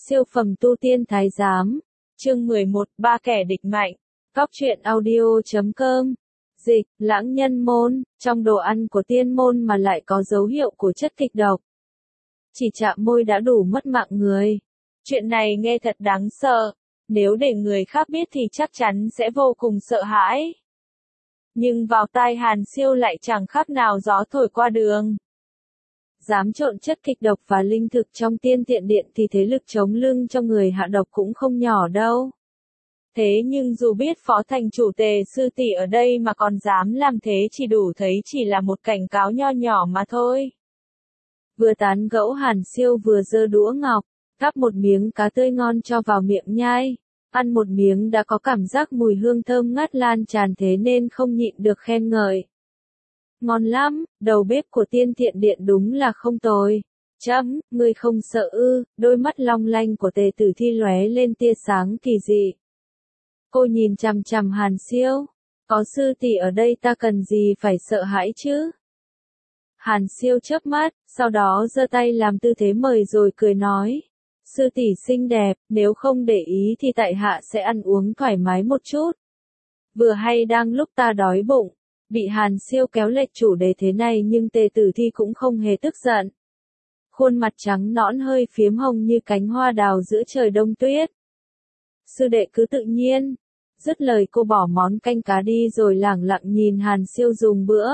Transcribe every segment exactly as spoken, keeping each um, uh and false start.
Siêu phẩm tu tiên thái giám, chương mười một, ba kẻ địch mạnh, Cóc truyện audio chấm com, dịch, lãng nhân môn, trong đồ ăn của tiên môn mà lại có dấu hiệu của chất kịch độc. Chỉ chạm môi đã đủ mất mạng người. Chuyện này nghe thật đáng sợ, nếu để người khác biết thì chắc chắn sẽ vô cùng sợ hãi. Nhưng vào tai Hàn Siêu lại chẳng khác nào gió thổi qua đường. Dám trộn chất kịch độc và linh thực trong tiên tiện điện thì thế lực chống lưng cho người hạ độc cũng không nhỏ đâu. Thế nhưng dù biết phó thành chủ Tề sư tỷ ở đây mà còn dám làm thế chỉ đủ thấy chỉ là một cảnh cáo nho nhỏ mà thôi. Vừa tán gẫu Hàn Siêu vừa giơ đũa ngọc, gắp một miếng cá tươi ngon cho vào miệng nhai. Ăn một miếng đã có cảm giác mùi hương thơm ngát lan tràn thế nên không nhịn được khen ngợi. Ngon lắm, đầu bếp của tiên thiện điện đúng là không tồi. Chấm, ngươi không sợ ư? Đôi mắt long lanh của Tề Tử Thi lóe lên tia sáng kỳ dị. Cô nhìn chằm chằm Hàn Siêu. Có sư tỷ ở đây ta cần gì phải sợ hãi chứ? Hàn Siêu chớp mắt, sau đó giơ tay làm tư thế mời rồi cười nói. Sư tỷ xinh đẹp, nếu không để ý thì tại hạ sẽ ăn uống thoải mái một chút. Vừa hay đang lúc ta đói bụng. Bị Hàn Siêu kéo lệch chủ đề thế này nhưng Tề Tử Thi cũng không hề tức giận. Khuôn mặt trắng nõn hơi phiếm hồng như cánh hoa đào giữa trời đông tuyết. Sư đệ cứ tự nhiên. Dứt lời cô bỏ món canh cá đi rồi lẳng lặng nhìn Hàn Siêu dùng bữa.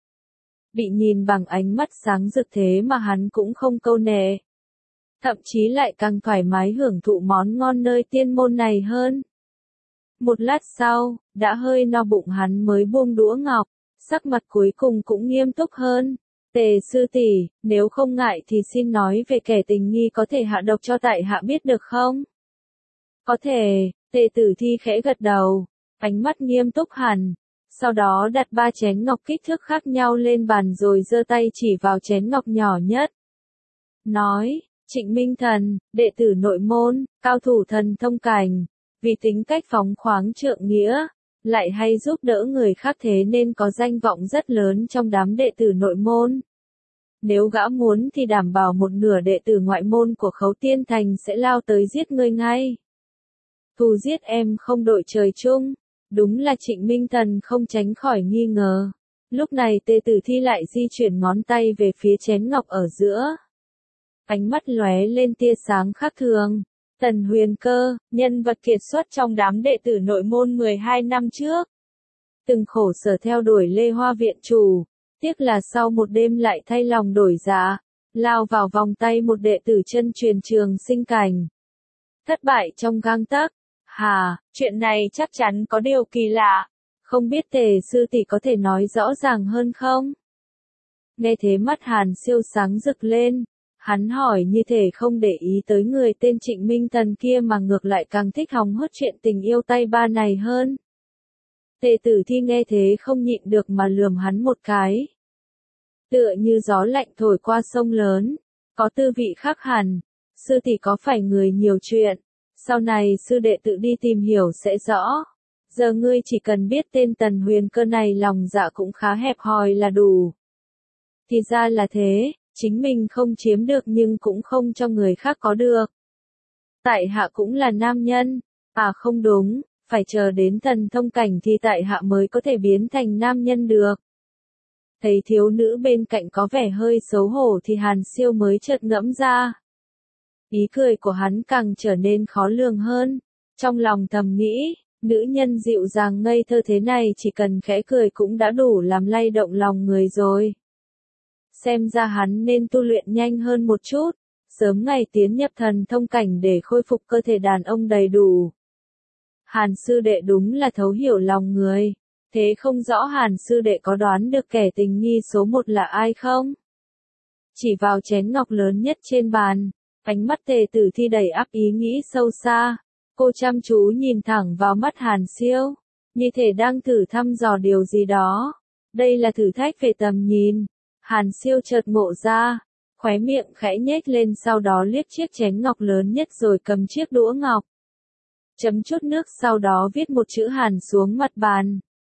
Bị nhìn bằng ánh mắt sáng rực thế mà hắn cũng không câu nệ. Thậm chí lại càng thoải mái hưởng thụ món ngon nơi tiên môn này hơn. Một lát sau, đã hơi no bụng hắn mới buông đũa ngọc, sắc mặt cuối cùng cũng nghiêm túc hơn. Tề sư tỷ, nếu không ngại thì xin nói về kẻ tình nghi có thể hạ độc cho tại hạ biết được không? Có thể, Tề Tử Thi khẽ gật đầu, ánh mắt nghiêm túc hẳn. Sau đó đặt ba chén ngọc kích thước khác nhau lên bàn rồi giơ tay chỉ vào chén ngọc nhỏ nhất. Nói, Trịnh Minh Thần, đệ tử nội môn, cao thủ thần thông cảnh. Vì tính cách phóng khoáng trượng nghĩa, lại hay giúp đỡ người khác thế nên có danh vọng rất lớn trong đám đệ tử nội môn. Nếu gã muốn thì đảm bảo một nửa đệ tử ngoại môn của Khấu Tiên Thành sẽ lao tới giết ngươi ngay. Thù giết em không đội trời chung, đúng là Trịnh Minh Thần không tránh khỏi nghi ngờ. Lúc này Tề Tử Thi lại di chuyển ngón tay về phía chén ngọc ở giữa. Ánh mắt lóe lên tia sáng khác thường. Tần Huyền Cơ, nhân vật kiệt xuất trong đám đệ tử nội môn mười hai năm trước. Từng khổ sở theo đuổi Lê Hoa viện chủ, tiếc là sau một đêm lại thay lòng đổi dạ, lao vào vòng tay một đệ tử chân truyền Trường Sinh cảnh. Thất bại trong gang tấc. Hà, chuyện này chắc chắn có điều kỳ lạ, không biết Tề sư tỷ có thể nói rõ ràng hơn không? Nghe thế mắt Hàn Siêu sáng rực lên. Hắn hỏi như thể không để ý tới người tên Trịnh Minh Thần kia mà ngược lại càng thích hóng hớt chuyện tình yêu tay ba này hơn. Tề Tử Thi nghe thế không nhịn được mà lườm hắn một cái. Tựa như gió lạnh thổi qua sông lớn, có tư vị khác hẳn. Sư tỷ có phải người nhiều chuyện, sau này sư đệ tự đi tìm hiểu sẽ rõ. Giờ ngươi chỉ cần biết tên Tần Huyền Cơ này lòng dạ cũng khá hẹp hòi là đủ. Thì ra là thế. Chính mình không chiếm được nhưng cũng không cho người khác có được. Tại hạ cũng là nam nhân. À không đúng, phải chờ đến thần thông cảnh thì tại hạ mới có thể biến thành nam nhân được. Thấy thiếu nữ bên cạnh có vẻ hơi xấu hổ thì Hàn Siêu mới chợt ngẫm ra. Ý cười của hắn càng trở nên khó lường hơn. Trong lòng thầm nghĩ, nữ nhân dịu dàng ngây thơ thế này chỉ cần khẽ cười cũng đã đủ làm lay động lòng người rồi. Xem ra hắn nên tu luyện nhanh hơn một chút, sớm ngày tiến nhập thần thông cảnh để khôi phục cơ thể đàn ông đầy đủ. Hàn sư đệ đúng là thấu hiểu lòng người, thế không rõ Hàn sư đệ có đoán được kẻ tình nghi số một là ai không? Chỉ vào chén ngọc lớn nhất trên bàn, ánh mắt Tề Tử Thi đầy áp ý nghĩ sâu xa, cô chăm chú nhìn thẳng vào mắt Hàn Siêu, như thể đang thử thăm dò điều gì đó. Đây là thử thách về tầm nhìn. Hàn Siêu chợt ngộ ra, khóe miệng khẽ nhếch lên sau đó liếc chiếc chén ngọc lớn nhất rồi cầm chiếc đũa ngọc. Chấm chút nước sau đó viết một chữ Hàn xuống mặt bàn.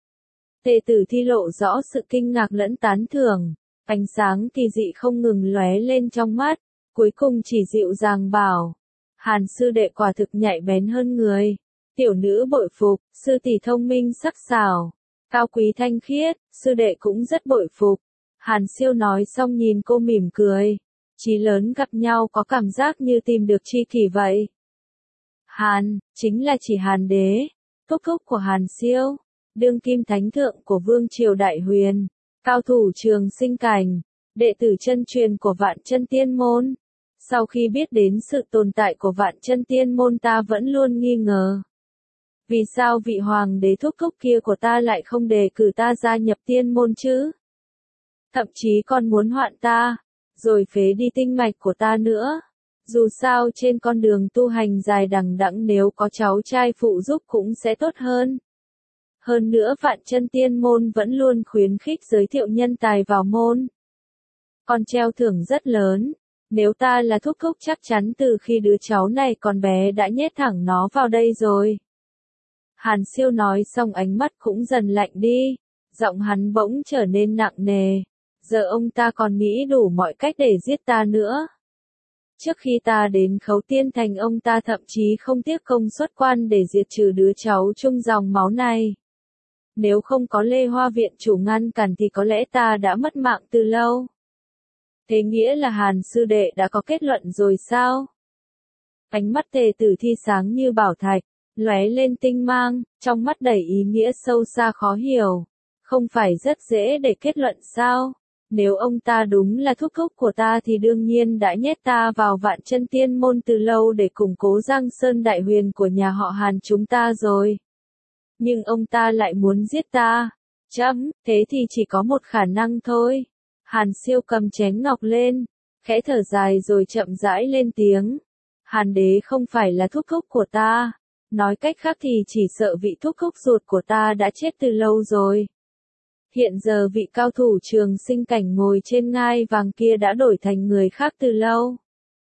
Tề Tử Thi lộ rõ sự kinh ngạc lẫn tán thưởng, ánh sáng kỳ dị không ngừng lóe lên trong mắt, cuối cùng chỉ dịu dàng bảo. Hàn sư đệ quả thực nhạy bén hơn người. Tiểu nữ bội phục, sư tỷ thông minh sắc sảo, cao quý thanh khiết, sư đệ cũng rất bội phục. Hàn Siêu nói xong nhìn cô mỉm cười. Chí lớn gặp nhau có cảm giác như tìm được tri kỷ vậy. Hàn, chính là chỉ Hàn đế, thúc thúc của Hàn Siêu, đương kim thánh thượng của vương triều Đại Huyền, cao thủ trường sinh cảnh, đệ tử chân truyền của Vạn Chân Tiên môn. Sau khi biết đến sự tồn tại của Vạn Chân Tiên môn ta vẫn luôn nghi ngờ. Vì sao vị hoàng đế thúc thúc kia của ta lại không đề cử ta gia nhập tiên môn chứ? Thậm chí còn muốn hoạn ta, rồi phế đi tinh mạch của ta nữa. Dù sao trên con đường tu hành dài đằng đẵng nếu có cháu trai phụ giúp cũng sẽ tốt hơn. Hơn nữa Vạn Chân Tiên môn vẫn luôn khuyến khích giới thiệu nhân tài vào môn. Còn treo thưởng rất lớn, nếu ta là thúc thúc chắc chắn từ khi đứa cháu này còn bé đã nhét thẳng nó vào đây rồi. Hàn Siêu nói xong ánh mắt cũng dần lạnh đi, giọng hắn bỗng trở nên nặng nề. Giờ ông ta còn nghĩ đủ mọi cách để giết ta nữa. Trước khi ta đến Khấu Tiên Thành ông ta thậm chí không tiếc công xuất quan để diệt trừ đứa cháu chung dòng máu này. Nếu không có Lê Hoa Viện chủ ngăn cản thì có lẽ ta đã mất mạng từ lâu. Thế nghĩa là Hàn sư đệ đã có kết luận rồi sao? Ánh mắt Tề Tử Thi sáng như bảo thạch, lóe lên tinh mang, trong mắt đầy ý nghĩa sâu xa khó hiểu. Không phải rất dễ để kết luận sao? Nếu ông ta đúng là thúc thúc của ta thì đương nhiên đã nhét ta vào Vạn Chân Tiên môn từ lâu để củng cố Giang Sơn Đại Huyền của nhà họ Hàn chúng ta rồi. Nhưng ông ta lại muốn giết ta. Chấm, thế thì chỉ có một khả năng thôi. Hàn Siêu cầm chén ngọc lên, khẽ thở dài rồi chậm rãi lên tiếng. Hàn đế không phải là thúc thúc của ta. Nói cách khác thì chỉ sợ vị thúc thúc ruột của ta đã chết từ lâu rồi. Hiện giờ vị cao thủ trường sinh cảnh ngồi trên ngai vàng kia đã đổi thành người khác từ lâu.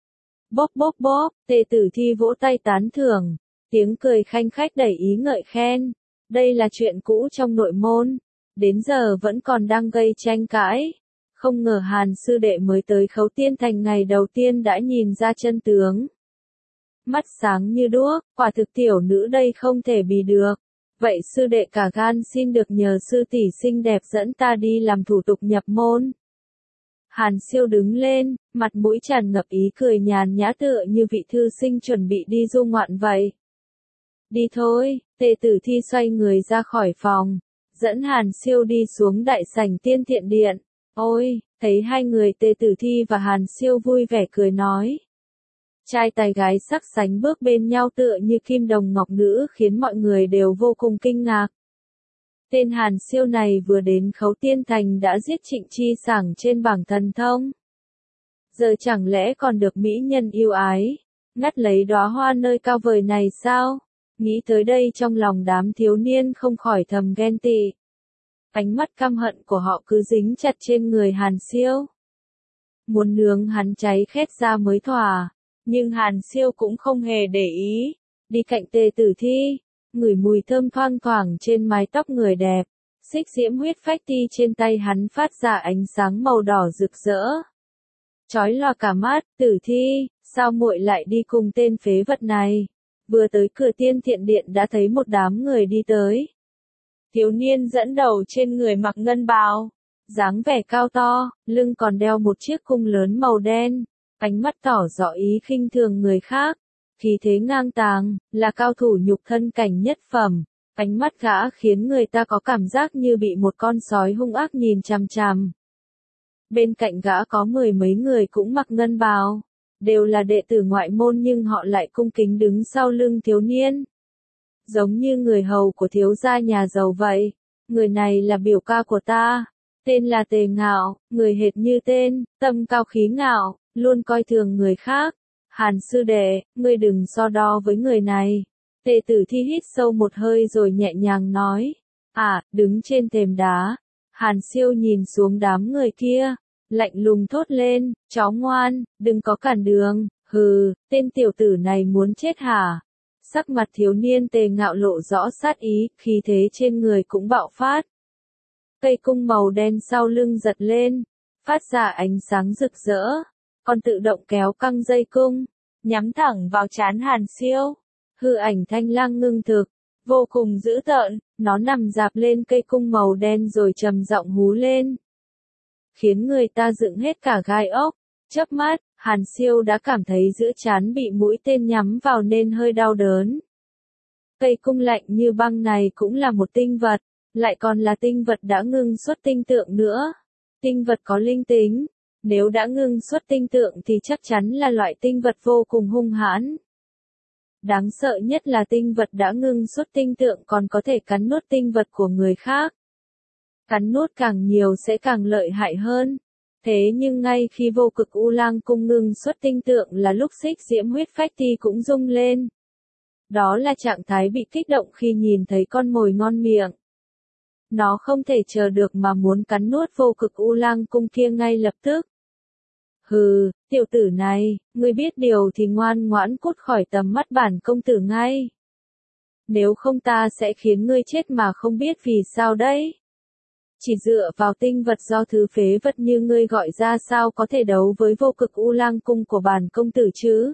Bóp bóp bóp, Tề Tử Thi vỗ tay tán thưởng, tiếng cười khanh khách đầy ý ngợi khen. Đây là chuyện cũ trong nội môn, đến giờ vẫn còn đang gây tranh cãi. Không ngờ Hàn sư đệ mới tới Khấu Tiên Thành ngày đầu tiên đã nhìn ra chân tướng. Mắt sáng như đuốc, quả thực tiểu nữ đây không thể bì được. Vậy sư đệ cả gan xin được nhờ sư tỷ xinh đẹp dẫn ta đi làm thủ tục nhập môn. Hàn Siêu đứng lên, mặt mũi tràn ngập ý cười nhàn nhã tựa như vị thư sinh chuẩn bị đi du ngoạn vậy. Đi thôi, Tề Tử Thi xoay người ra khỏi phòng, dẫn Hàn Siêu đi xuống đại sảnh Tiên Thiện Điện. Ôi, thấy hai người Tề Tử Thi và Hàn Siêu vui vẻ cười nói. Trai tài gái sắc sánh bước bên nhau tựa như kim đồng ngọc nữ khiến mọi người đều vô cùng kinh ngạc. Tên Hàn Siêu này vừa đến Khấu Tiên Thành đã giết Trịnh Chi Sảng trên bảng thần thông. Giờ chẳng lẽ còn được mỹ nhân yêu ái, ngắt lấy đóa hoa nơi cao vời này sao? Nghĩ tới đây trong lòng đám thiếu niên không khỏi thầm ghen tị. Ánh mắt căm hận của họ cứ dính chặt trên người Hàn Siêu. Muốn nướng hắn cháy khét ra mới thỏa. Nhưng Hàn Siêu cũng không hề để ý, đi cạnh Tề Tử Thi, ngửi mùi thơm thoang thoảng trên mái tóc người đẹp, xích diễm huyết phách ti trên tay hắn phát ra ánh sáng màu đỏ rực rỡ. Chói lòa cả mắt, Tử Thi, sao muội lại đi cùng tên phế vật này? Vừa tới cửa Tiên Thiện Điện đã thấy một đám người đi tới. Thiếu niên dẫn đầu trên người mặc ngân bào, dáng vẻ cao to, lưng còn đeo một chiếc cung lớn màu đen. Ánh mắt tỏ rõ ý khinh thường người khác, khí thế ngang tàng, là cao thủ nhục thân cảnh nhất phẩm. Ánh mắt gã khiến người ta có cảm giác như bị một con sói hung ác nhìn chằm chằm. Bên cạnh gã có mười mấy người cũng mặc ngân bào, đều là đệ tử ngoại môn nhưng họ lại cung kính đứng sau lưng thiếu niên. Giống như người hầu của thiếu gia nhà giàu vậy. Người này là biểu ca của ta, tên là Tề Ngạo, người hệt như tên, tâm cao khí ngạo. Luôn coi thường người khác. Hàn sư đệ, ngươi đừng so đo với người này. Tề Tử Thi hít sâu một hơi rồi nhẹ nhàng nói. À, đứng trên thềm đá. Hàn Siêu nhìn xuống đám người kia, lạnh lùng thốt lên, chó ngoan, đừng có cản đường, hừ, tên tiểu tử này muốn chết hả? Sắc mặt thiếu niên Tề Ngạo lộ rõ sát ý, khí thế trên người cũng bạo phát. Cây cung màu đen sau lưng giật lên, phát ra ánh sáng rực rỡ. Còn tự động kéo căng dây cung, nhắm thẳng vào trán Hàn Siêu. Hư ảnh thanh lang ngưng thực, vô cùng dữ tợn, nó nằm dạp lên cây cung màu đen rồi trầm giọng hú lên, khiến người ta dựng hết cả gai ốc. Chớp mắt, Hàn Siêu đã cảm thấy giữa trán bị mũi tên nhắm vào nên hơi đau đớn. Cây cung lạnh như băng này cũng là một tinh vật, lại còn là tinh vật đã ngưng xuất tinh tượng nữa. Tinh vật có linh tính, nếu đã ngưng xuất tinh tượng thì chắc chắn là loại tinh vật vô cùng hung hãn. Đáng sợ nhất là tinh vật đã ngưng xuất tinh tượng còn có thể cắn nuốt tinh vật của người khác. Cắn nuốt càng nhiều sẽ càng lợi hại hơn. Thế nhưng ngay khi vô cực U Lang cung ngưng xuất tinh tượng là lúc xích diễm huyết phách ti cũng rung lên. Đó là trạng thái bị kích động khi nhìn thấy con mồi ngon miệng. Nó không thể chờ được mà muốn cắn nuốt vô cực U Lang cung kia ngay lập tức. Hừ, tiểu tử này, ngươi biết điều thì ngoan ngoãn cút khỏi tầm mắt bản công tử ngay. Nếu không ta sẽ khiến ngươi chết mà không biết vì sao đấy. Chỉ dựa vào tinh vật do thứ phế vật như ngươi gọi ra sao có thể đấu với vô cực U Lang cung của bản công tử chứ?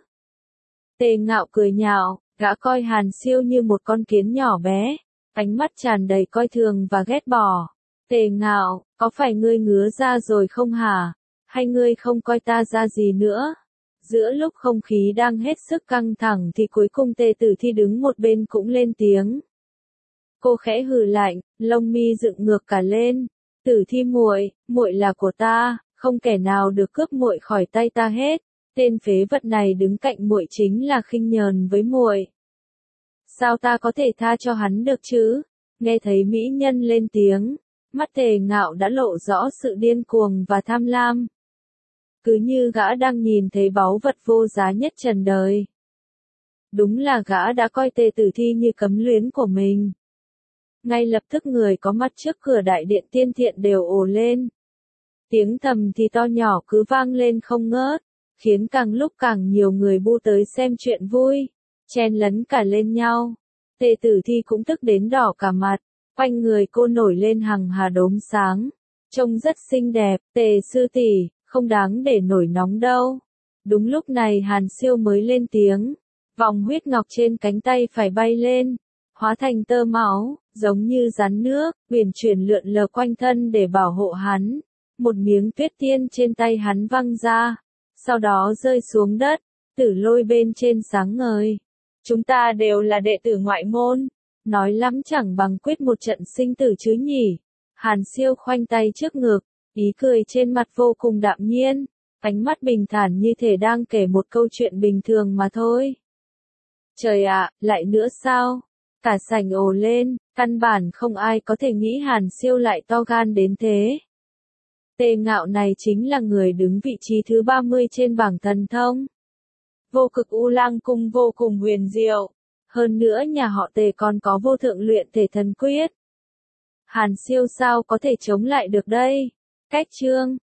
Tề Ngạo cười nhạo, gã coi Hàn Siêu như một con kiến nhỏ bé, ánh mắt tràn đầy coi thường và ghét bỏ. Tề Ngạo, có phải ngươi ngứa ra rồi không hả? Hay ngươi không coi ta ra gì nữa? Giữa lúc không khí đang hết sức căng thẳng thì cuối cùng Tề Tử Thi đứng một bên cũng lên tiếng. Cô khẽ hừ lạnh, lông mi dựng ngược cả lên. Tử Thi muội, muội là của ta, không kẻ nào được cướp muội khỏi tay ta hết. Tên phế vật này đứng cạnh muội chính là khinh nhờn với muội. Sao ta có thể tha cho hắn được chứ? Nghe thấy mỹ nhân lên tiếng, mắt Tề Ngạo đã lộ rõ sự điên cuồng và tham lam. Cứ như gã đang nhìn thấy báu vật vô giá nhất trần đời. Đúng là gã đã coi Tề Tử Thi như cấm luyến của mình. Ngay lập tức người có mặt trước cửa đại điện tiên thiện đều ồ lên. Tiếng thầm thì to nhỏ cứ vang lên không ngớt, khiến càng lúc càng nhiều người bu tới xem chuyện vui, chen lấn cả lên nhau. Tề Tử Thi cũng tức đến đỏ cả mặt, quanh người cô nổi lên hằng hà đốm sáng, trông rất xinh đẹp. Tề sư tỷ, không đáng để nổi nóng đâu. Đúng lúc này Hàn Siêu mới lên tiếng, vòng huyết ngọc trên cánh tay phải bay lên, hóa thành tơ máu, giống như rắn nước, uyển chuyển lượn lờ quanh thân để bảo hộ hắn. Một miếng tuyết tiên trên tay hắn văng ra, sau đó rơi xuống đất, Tử Lôi bên trên sáng ngời. Chúng ta đều là đệ tử ngoại môn, nói lắm chẳng bằng quyết một trận sinh tử chứ nhỉ. Hàn Siêu khoanh tay trước ngực, ý cười trên mặt vô cùng đạm nhiên, ánh mắt bình thản như thể đang kể một câu chuyện bình thường mà thôi. Trời ạ, lại nữa sao? Cả sảnh ồ lên, căn bản không ai có thể nghĩ Hàn Siêu lại to gan đến thế. Tề Ngạo này chính là người đứng vị trí thứ ba mươi trên bảng thần thông. Vô cực U Lang cung vô cùng huyền diệu. Hơn nữa nhà họ Tề còn có vô thượng luyện thể thần quyết. Hàn Siêu sao có thể chống lại được đây? Cách chương